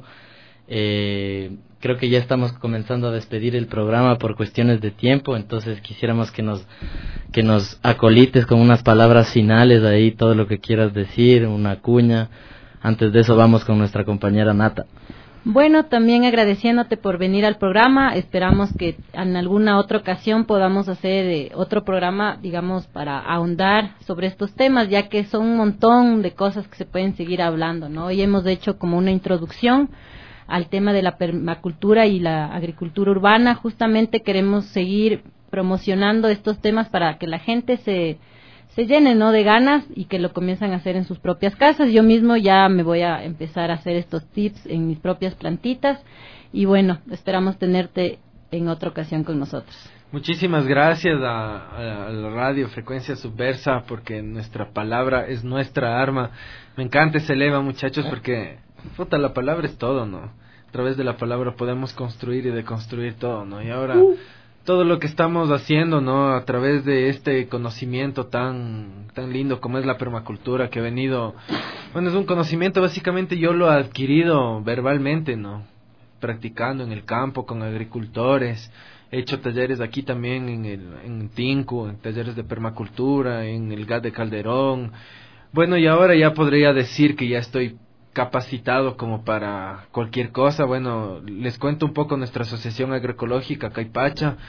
Eh, creo que ya estamos comenzando a despedir el programa por cuestiones de tiempo, entonces quisiéramos que nos que nos acolites con unas palabras finales ahí, todo lo que quieras decir, una cuña. Antes de eso vamos con nuestra compañera Nata. Bueno, también agradeciéndote por venir al programa. Esperamos que en alguna otra ocasión podamos hacer eh, otro programa, digamos, para ahondar sobre estos temas, ya que son un montón de cosas que se pueden seguir hablando, ¿no? Hoy hemos hecho como una introducción al tema de la permacultura y la agricultura urbana. Justamente queremos seguir promocionando estos temas para que la gente se se llenen, ¿no?, de ganas y que lo comiencen a hacer en sus propias casas. Yo mismo ya me voy a empezar a hacer estos tips en mis propias plantitas y bueno, esperamos tenerte en otra ocasión con nosotros. Muchísimas gracias a, a, a la radio Frecuencia Subversa, porque nuestra palabra es nuestra arma. Me encanta ese lema, muchachos, porque puta, la palabra es todo, ¿no? A través de la palabra podemos construir y deconstruir todo, ¿no? Y ahora uh. todo lo que estamos haciendo, ¿no?, a través de este conocimiento tan tan lindo como es la permacultura, que ha venido, bueno, es un conocimiento, básicamente yo lo he adquirido verbalmente, ¿no?, practicando en el campo con agricultores. He hecho talleres aquí también en el en Tinku, en talleres de permacultura, en el G A T de Calderón. Bueno, y ahora ya podría decir que ya estoy capacitado como para cualquier cosa. Bueno, les cuento un poco nuestra asociación agroecológica Caipacha.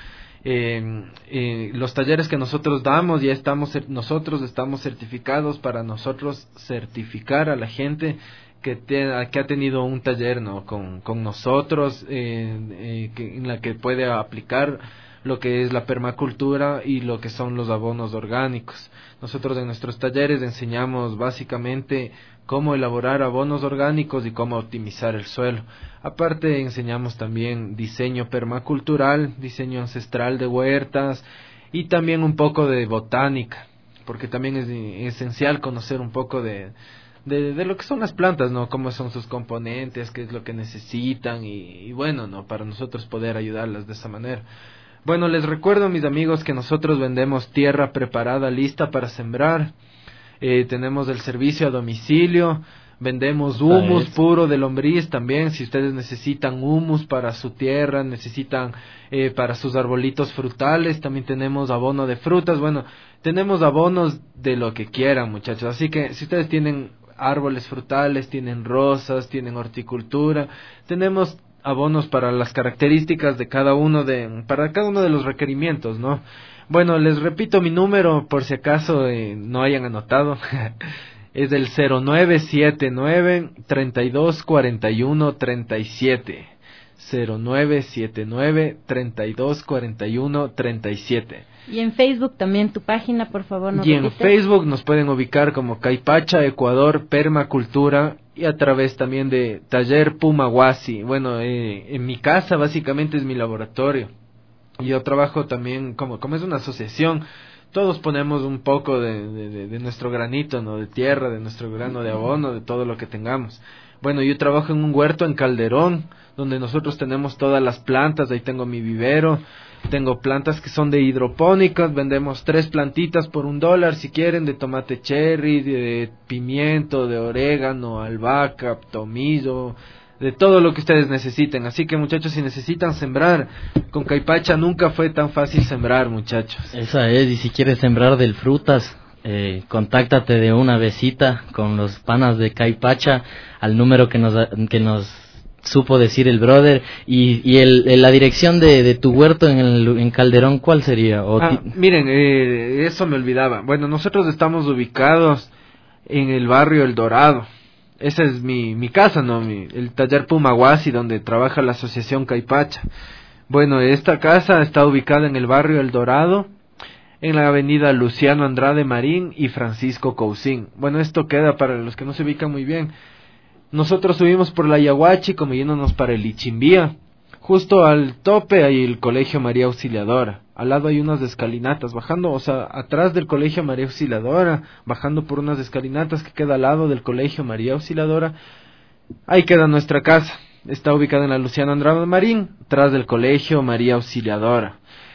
Eh, eh, los talleres que nosotros damos, ya estamos nosotros estamos certificados para nosotros certificar a la gente que, te, que ha tenido un taller, ¿no?, con, con nosotros, eh, eh, que, en la que puede aplicar lo que es la permacultura y lo que son los abonos orgánicos. Nosotros en nuestros talleres enseñamos básicamente cómo elaborar abonos orgánicos y cómo optimizar el suelo. Aparte enseñamos también diseño permacultural, diseño ancestral de huertas y también un poco de botánica, porque también es esencial conocer un poco de, de, de lo que son las plantas, ¿no?, cómo son sus componentes, qué es lo que necesitan y, y bueno, ¿no?, para nosotros poder ayudarlas de esa manera. Bueno, les recuerdo, mis amigos, que nosotros vendemos tierra preparada, lista para sembrar. Eh, tenemos el servicio a domicilio, vendemos humus puro de lombriz también. Si ustedes necesitan humus para su tierra, necesitan eh, para sus arbolitos frutales, también tenemos abono de frutas. Bueno, tenemos abonos de lo que quieran, muchachos. Así que si ustedes tienen árboles frutales, tienen rosas, tienen horticultura, tenemos abonos para las características de cada uno de para cada uno de los requerimientos, ¿no? Bueno, les repito mi número por si acaso eh, no hayan anotado. Es el cero nueve siete nueve, treinta y dos cuarenta y uno, treinta y siete. cero nueve siete nueve, treinta y dos cuarenta y uno, treinta y siete. Y en Facebook también tu página, por favor, ¿no? Y en Facebook nos pueden ubicar como Caipacha Ecuador Permacultura, y a través también de Taller Pumahuasi. Bueno, eh, en mi casa básicamente es mi laboratorio. Yo trabajo también, como, como es una asociación, todos ponemos un poco de, de, de nuestro granito, ¿no?, de tierra, de nuestro grano de abono, de todo lo que tengamos. Bueno, yo trabajo en un huerto en Calderón, donde nosotros tenemos todas las plantas. Ahí tengo mi vivero, tengo plantas que son de hidropónicas, vendemos tres plantitas por un dólar si quieren, de tomate cherry, de pimiento, de orégano, albahaca, tomillo, de todo lo que ustedes necesiten. Así que, muchachos, si necesitan sembrar, con Caipacha nunca fue tan fácil sembrar, muchachos. Esa es, y si quieres sembrar del frutas, eh, contáctate de una besita con los panas de Caipacha al número que nos que nos supo decir el brother. Y, y el, el, la dirección de, de tu huerto en, el, en Calderón, ¿cuál sería? O ah, miren, eh, eso me olvidaba. Bueno, nosotros estamos ubicados en el barrio El Dorado. Esa es mi, mi casa, ¿no? Mi, el taller Pumahuasi, donde trabaja la asociación Caipacha. Bueno, esta casa está ubicada en el barrio El Dorado, en la avenida Luciano Andrade Marín y Francisco Cousin. Bueno, esto queda para los que no se ubican muy bien. Nosotros subimos por la Yaguachi, como yéndonos para el Ichimbía. Justo al tope hay el Colegio María Auxiliadora. Al lado hay unas escalinatas, bajando, o sea, atrás del Colegio María Auxiliadora, bajando por unas escalinatas que queda al lado del Colegio María Auxiliadora. Ahí queda nuestra casa. Está ubicada en la Luciano Andrade Marín, tras del Colegio María Auxiliadora.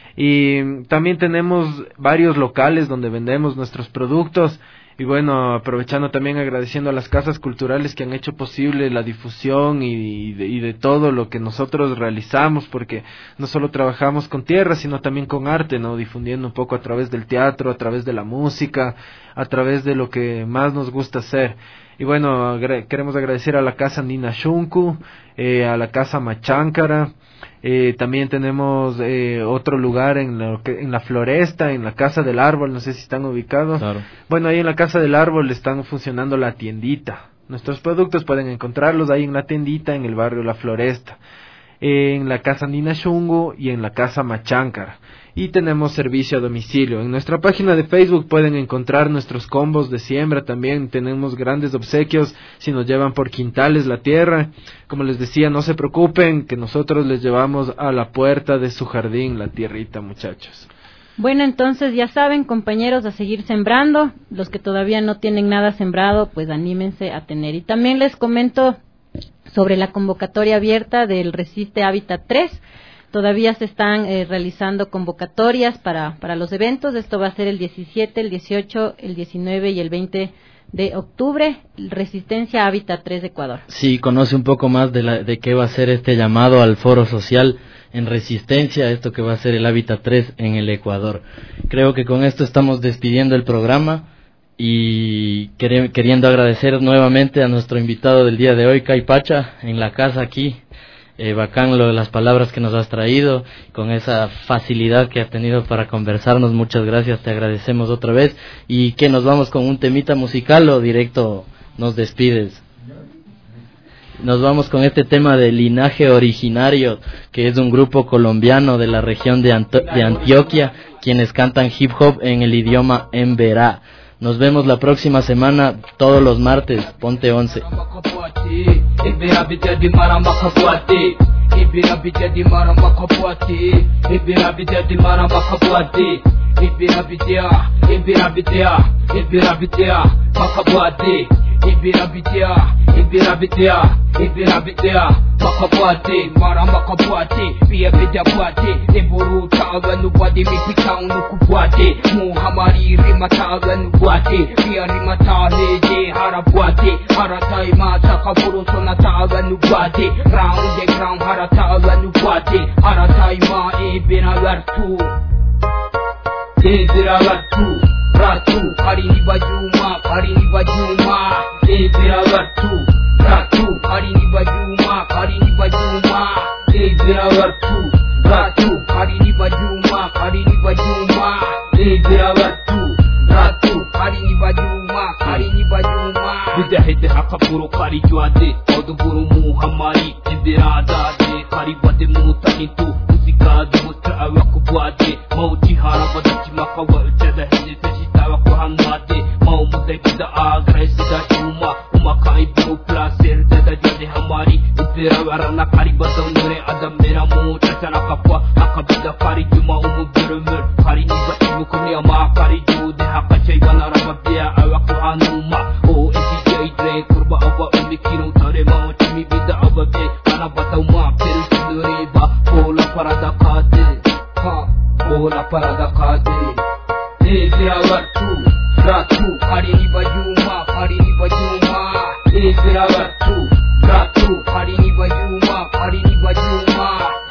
Y también tenemos varios locales donde vendemos nuestros productos. Y bueno, aprovechando también, agradeciendo a las casas culturales que han hecho posible la difusión y, y, de, y de todo lo que nosotros realizamos, porque no solo trabajamos con tierra, sino también con arte, ¿no? Difundiendo un poco a través del teatro, a través de la música, a través de lo que más nos gusta hacer. Y bueno, agra- queremos agradecer a la Casa Nina Shunku, eh, a la Casa Machancara. Eh, también tenemos eh, otro lugar en la, en la Floresta, en la Casa del Árbol, no sé si están ubicados. Claro. Bueno, ahí en la Casa del Árbol están funcionando la tiendita. Nuestros productos pueden encontrarlos ahí en la tiendita en el barrio La Floresta, eh, en la Casa Nina Shungu y en la Casa Machancara. Y tenemos servicio a domicilio. En nuestra página de Facebook pueden encontrar nuestros combos de siembra también. Tenemos grandes obsequios si nos llevan por quintales la tierra. Como les decía, no se preocupen, que nosotros les llevamos a la puerta de su jardín la tierrita, muchachos. Bueno, entonces ya saben, compañeros, a seguir sembrando. Los que todavía no tienen nada sembrado, pues anímense a tener. Y también les comento sobre la convocatoria abierta del Resiste Hábitat tres. Todavía se están eh, realizando convocatorias para, para los eventos. Esto va a ser el diecisiete, el dieciocho, el diecinueve y el veinte de octubre. Resistencia Hábitat tres de Ecuador. Sí, conoce un poco más de, la, de qué va a ser este llamado al foro social en resistencia, esto que va a ser el Hábitat tres en el Ecuador. Creo que con esto estamos despidiendo el programa y quer- queriendo agradecer nuevamente a nuestro invitado del día de hoy, Caipacha, en la casa aquí. Eh, bacán lo de las palabras que nos has traído, con esa facilidad que has tenido para conversarnos. Muchas gracias, te agradecemos otra vez. ¿Y que nos vamos con un temita musical o directo nos despides? Nos vamos con este tema de Linaje Originario, que es un grupo colombiano de la región de, Anto- de Antioquia, quienes cantan hip hop en el idioma emberá. Nos vemos la próxima semana, todos los martes, ponte once. Ibirabidia, ibirabidia, ibirabidia, makabati, mara makabati, biya bidia bati, iburu tawa nubadi mi pitang nukubati, muhamari rima tawa nubati, biya rima tahe je harabati, haratai mata kaburu sona tawa nubati, round the ground haratawa nubati, haratai ma ibirabartu, ibirabartu. Ratu, Karini Bajuma, Karini Bajuma, Ebira Ratu, Ratu, Karini Bajuma, Karini Bajuma, Ebira Ratu, Ratu, Karini Bajuma, Karini Bajuma, Ebira Ratu, Ratu, Karini Bajuma, Karini Bajuma. Bidahide hakaburu kari juade, oduburu muhammari, Ebira dade, kari bade mutahitu, musika dutra awakubade, mauti harabadachi makawa utada hide. Hamade, mau mudai pida agra sida uma, uma kai bu placer dada jade hamari, ibira warna kari badau nure adam mera mu chachana kapwa, akabida kari juma umu birumur, kari niba ibu kunia ma kari jude hakachai banara babia awaku hanuma, o eti jai kurba aba ulikinu tare mau chimi bida aba be, kana badau ma peru sindure ba, kola parada kade, ha, kola parada kade, ibira wartu. Ratu, Karini Bajuma, Karini Bajuma, Ebira Ratu, Ratu, Karini Bajuma.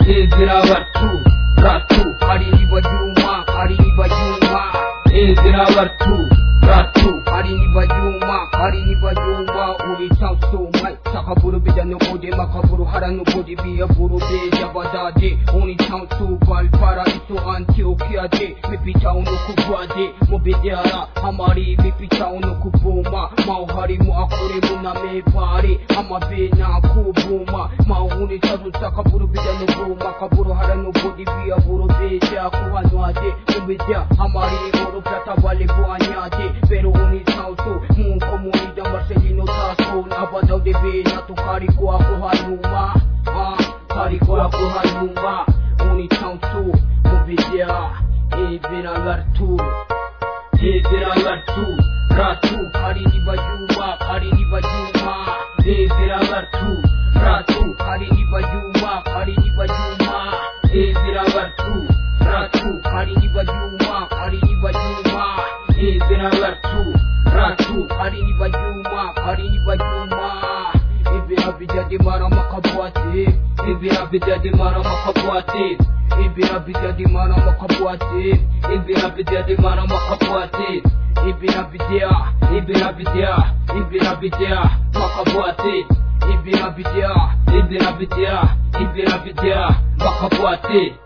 inzira bartu ratu hari nibajuma hari nibajuma inzira bartu ratu hari nibajuma hari nibajuma uri tanso mai sakaburu bidano bode makaburu haranu bode biya buru be jabadade uri tanso bal para ito Antioquia de mi pita uno kubade mo bidara hamari mi pita uno kubuma mau hari mu akure mu na me pare ama be na kubuma mau uni tazu sakaburu bidano buma kaburu haranu bode biya buru be ja kuhanu ade mo bidya hamari oro plata vale buanyade pero uni tanso mu comunidad Marcelino Tasso abadao de be na tu kariko ako hanuma ah kariko ako hanuma uni tanso mo bidya ibira gartu ibira gartu ratu hari ni bajuma hari ni bajuma ibira gartu ratu hari ni bajuma hari ni bajuma ibira gartu ratu hari ni bajuma hari ni bajuma ibira gartu ratu hari ni bajuma hari ni bajuma ibira bijadi mara makabwati ibira bijadi mara makabwati ibira bijadi mara makabwati ibira bijadi mara makabwati ibira bidia ibira bidia ibira bidia makabwati ibira bidia ibira bidia ibira bidia makabwati